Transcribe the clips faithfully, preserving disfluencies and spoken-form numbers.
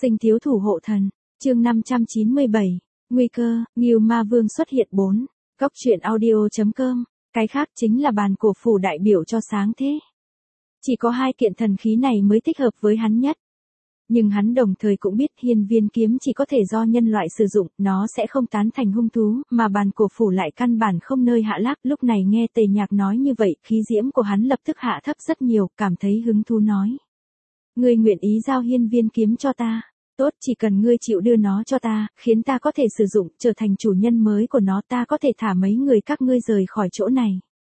Sinh thiếu thủ hộ thần, chương năm trăm chín mươi bảy, nguy cơ, Ngưu Ma Vương xuất hiện bốn. Cóc truyện audio.com, cái khác chính là bàn cổ phủ đại biểu cho sáng thế. Chỉ có hai kiện thần khí này mới thích hợp với hắn nhất. Nhưng hắn đồng thời cũng biết hiên viên kiếm chỉ có thể do nhân loại sử dụng, nó sẽ không tán thành hung thú, mà bàn cổ phủ lại căn bản không nơi hạ lác. Lúc này nghe Tề Nhạc nói như vậy, khí diễm của hắn lập tức hạ thấp rất nhiều, cảm thấy hứng thú nói. Ngươi nguyện ý giao hiên viên kiếm cho ta. Tốt, chỉ cần ngươi chịu đưa nó cho ta, khiến ta có thể sử dụng, trở thành chủ nhân mới của nó, ta có thể thả mấy người các ngươi rời khỏi chỗ này.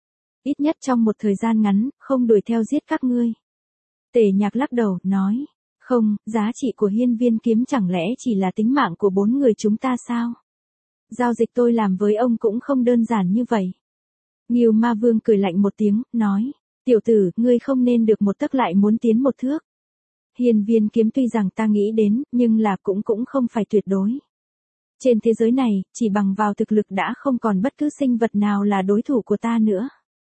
Ít nhất trong một thời gian ngắn, không đuổi theo giết các ngươi. Tề Nhạc lắc đầu, nói. Không, giá trị của hiên viên kiếm chẳng lẽ chỉ là tính mạng của bốn người chúng ta sao? Giao dịch tôi làm với ông cũng không đơn giản như vậy. Ngưu Ma Vương cười lạnh một tiếng, nói. Tiểu tử, ngươi không nên được một tấc lại muốn tiến một thước. Hiên viên kiếm tuy rằng ta nghĩ đến, nhưng là cũng cũng không phải tuyệt đối. Trên thế giới này, chỉ bằng vào thực lực đã không còn bất cứ sinh vật nào là đối thủ của ta nữa.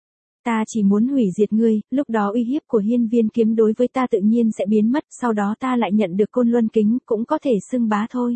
Ta chỉ muốn hủy diệt ngươi, lúc đó uy hiếp của hiên viên kiếm đối với ta tự nhiên sẽ biến mất, sau đó ta lại nhận được côn luân kính, cũng có thể xưng bá thôi.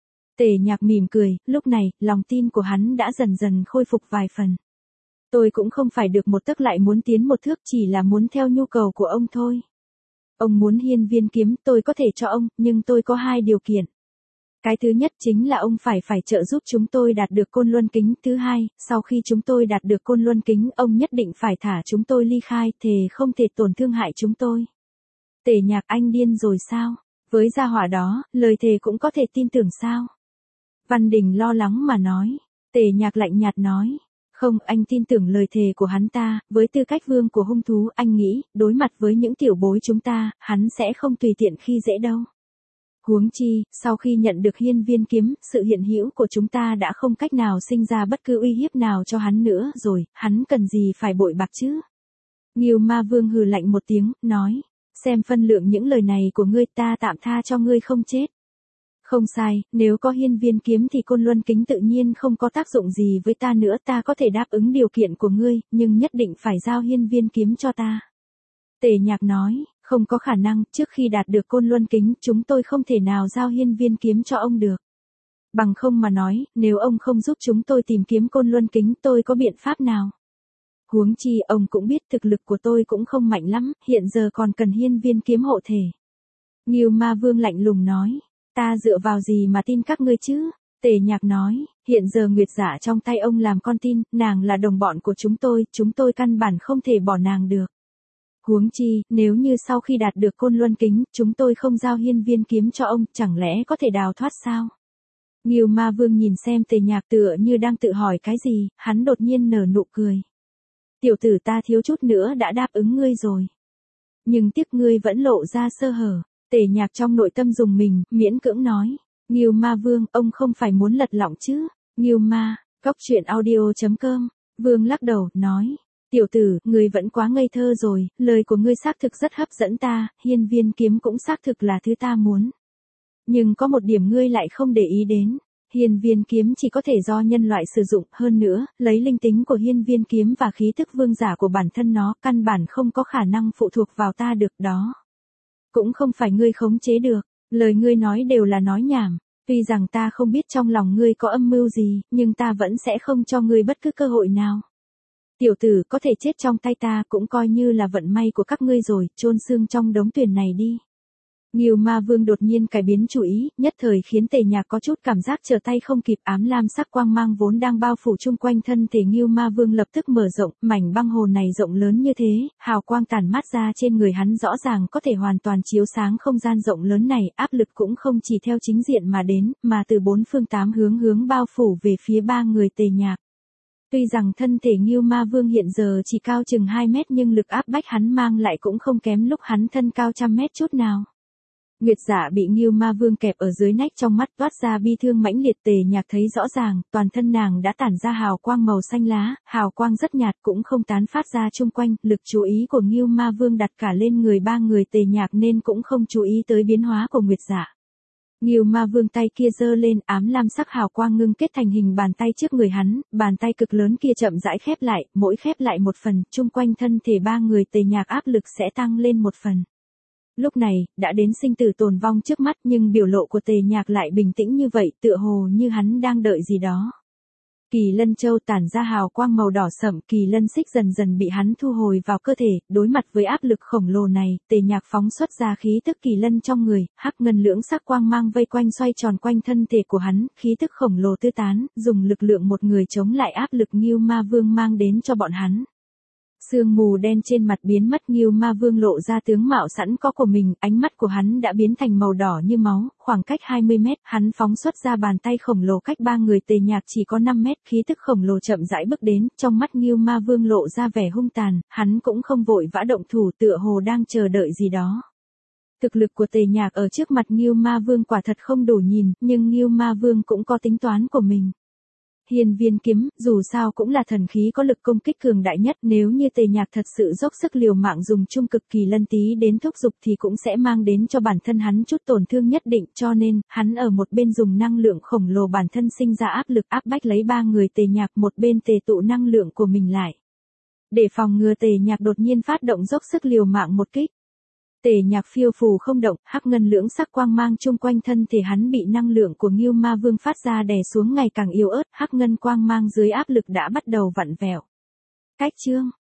Tề Nhạc mỉm cười, lúc này, lòng tin của hắn đã dần dần khôi phục vài phần. Tôi cũng không phải được một tấc lại muốn tiến một thước, chỉ là muốn theo nhu cầu của ông thôi. Ông muốn hiên viên kiếm, tôi có thể cho ông, nhưng tôi có hai điều kiện. Cái thứ nhất chính là ông phải phải trợ giúp chúng tôi đạt được côn luân kính. Thứ hai, sau khi chúng tôi đạt được côn luân kính, ông nhất định phải thả chúng tôi ly khai, thề không thể tổn thương hại chúng tôi. Tề Nhạc, anh điên rồi sao? Với gia hỏa đó, lời thề cũng có thể tin tưởng sao? Văn Đình lo lắng mà nói. Tề Nhạc lạnh nhạt nói. Không, anh tin tưởng lời thề của hắn ta, với tư cách vương của hung thú, anh nghĩ, đối mặt với những tiểu bối chúng ta, hắn sẽ không tùy tiện khi dễ đâu. Huống chi, sau khi nhận được hiên viên kiếm, sự hiện hữu của chúng ta đã không cách nào sinh ra bất cứ uy hiếp nào cho hắn nữa rồi, hắn cần gì phải bội bạc chứ? Ngưu Ma Vương hừ lạnh một tiếng, nói, xem phân lượng những lời này của ngươi, ta tạm tha cho ngươi không chết. Không sai, nếu có hiên viên kiếm thì côn luân kính tự nhiên không có tác dụng gì với ta nữa, ta có thể đáp ứng điều kiện của ngươi, nhưng nhất định phải giao hiên viên kiếm cho ta. Tề Nhạc nói, không có khả năng, trước khi đạt được côn luân kính, chúng tôi không thể nào giao hiên viên kiếm cho ông được. Bằng không mà nói, nếu ông không giúp chúng tôi tìm kiếm côn luân kính, tôi có biện pháp nào? Huống chi, ông cũng biết thực lực của tôi cũng không mạnh lắm, hiện giờ còn cần hiên viên kiếm hộ thể. Ngưu Ma Vương lạnh lùng nói. Ta dựa vào gì mà tin các ngươi chứ? Tề Nhạc nói, hiện giờ Nguyệt Dạ trong tay ông làm con tin, nàng là đồng bọn của chúng tôi, chúng tôi căn bản không thể bỏ nàng được. Huống chi, nếu như sau khi đạt được côn luân kính, chúng tôi không giao hiên viên kiếm cho ông, chẳng lẽ có thể đào thoát sao? Ngưu Ma Vương nhìn xem Tề Nhạc tựa như đang tự hỏi cái gì, hắn đột nhiên nở nụ cười. Tiểu tử, ta thiếu chút nữa đã đáp ứng ngươi rồi. Nhưng tiếc ngươi vẫn lộ ra sơ hở. Tề Nhạc trong nội tâm dùng mình, miễn cưỡng nói. Ngưu Ma Vương, ông không phải muốn lật lọng chứ? Ngưu Ma, cóc truyện audio.com. Vương lắc đầu, nói. Tiểu tử, ngươi vẫn quá ngây thơ rồi, lời của ngươi xác thực rất hấp dẫn ta, hiên viên kiếm cũng xác thực là thứ ta muốn. Nhưng có một điểm ngươi lại không để ý đến. Hiên viên kiếm chỉ có thể do nhân loại sử dụng, hơn nữa, lấy linh tính của hiên viên kiếm và khí thức vương giả của bản thân nó, căn bản không có khả năng phụ thuộc vào ta được đó. Cũng không phải ngươi khống chế được, lời ngươi nói đều là nói nhảm, tuy rằng ta không biết trong lòng ngươi có âm mưu gì, nhưng ta vẫn sẽ không cho ngươi bất cứ cơ hội nào. Tiểu tử, có thể chết trong tay ta cũng coi như là vận may của các ngươi rồi, chôn xương trong đống tuyển này đi. Ngưu Ma Vương đột nhiên cải biến chủ ý, nhất thời khiến Tề Nhạc có chút cảm giác trở tay không kịp, ám lam sắc quang mang vốn đang bao phủ chung quanh thân thể Ngưu Ma Vương lập tức mở rộng, mảnh băng hồ này rộng lớn như thế, hào quang tản mát ra trên người hắn rõ ràng có thể hoàn toàn chiếu sáng không gian rộng lớn này, áp lực cũng không chỉ theo chính diện mà đến, mà từ bốn phương tám hướng hướng bao phủ về phía ba người Tề Nhạc. Tuy rằng thân thể Ngưu Ma Vương hiện giờ chỉ cao chừng hai mét nhưng lực áp bách hắn mang lại cũng không kém lúc hắn thân cao trăm mét chút nào. Nguyệt Dạ bị Ngưu Ma Vương kẹp ở dưới nách, trong mắt toát ra bi thương mãnh liệt. Tề Nhạc thấy rõ ràng, toàn thân nàng đã tản ra hào quang màu xanh lá, hào quang rất nhạt cũng không tán phát ra chung quanh, lực chú ý của Ngưu Ma Vương đặt cả lên người ba người Tề Nhạc nên cũng không chú ý tới biến hóa của Nguyệt Dạ. Ngưu Ma Vương tay kia giơ lên, ám lam sắc hào quang ngưng kết thành hình bàn tay trước người hắn, bàn tay cực lớn kia chậm rãi khép lại, mỗi khép lại một phần, chung quanh thân thể ba người Tề Nhạc áp lực sẽ tăng lên một phần. Lúc này, đã đến sinh tử tồn vong trước mắt nhưng biểu lộ của Tề Nhạc lại bình tĩnh như vậy, tựa hồ như hắn đang đợi gì đó. Kỳ lân châu tản ra hào quang màu đỏ sậm, kỳ lân xích dần dần bị hắn thu hồi vào cơ thể, đối mặt với áp lực khổng lồ này, Tề Nhạc phóng xuất ra khí tức kỳ lân trong người, hắc ngân lưỡng sắc quang mang vây quanh xoay tròn quanh thân thể của hắn, khí tức khổng lồ tứ tán, dùng lực lượng một người chống lại áp lực Ngưu Ma Vương mang đến cho bọn hắn. Sương mù đen trên mặt biến mất, Ngưu Ma Vương lộ ra tướng mạo sẵn có của mình, ánh mắt của hắn đã biến thành màu đỏ như máu, khoảng cách hai mươi mét, hắn phóng xuất ra bàn tay khổng lồ cách ba người Tề Nhạc chỉ có năm mét, khí tức khổng lồ chậm rãi bước đến, trong mắt Ngưu Ma Vương lộ ra vẻ hung tàn, hắn cũng không vội vã động thủ, tựa hồ đang chờ đợi gì đó. Thực lực của Tề Nhạc ở trước mặt Ngưu Ma Vương quả thật không đủ nhìn, nhưng Ngưu Ma Vương cũng có tính toán của mình. Hiên viên kiếm, dù sao cũng là thần khí có lực công kích cường đại nhất, nếu như Tề Nhạc thật sự dốc sức liều mạng dùng trung cực kỳ lân tí đến thúc giục thì cũng sẽ mang đến cho bản thân hắn chút tổn thương nhất định, cho nên, hắn ở một bên dùng năng lượng khổng lồ bản thân sinh ra áp lực áp bách lấy ba người Tề Nhạc, một bên tề tụ năng lượng của mình lại. Để phòng ngừa Tề Nhạc đột nhiên phát động dốc sức liều mạng một kích. Tề Nhạc phiêu phù không động, hắc ngân lưỡng sắc quang mang chung quanh thân thể hắn bị năng lượng của Ngưu Ma Vương phát ra đè xuống ngày càng yếu ớt, hắc ngân quang mang dưới áp lực đã bắt đầu vặn vẹo. Cách chương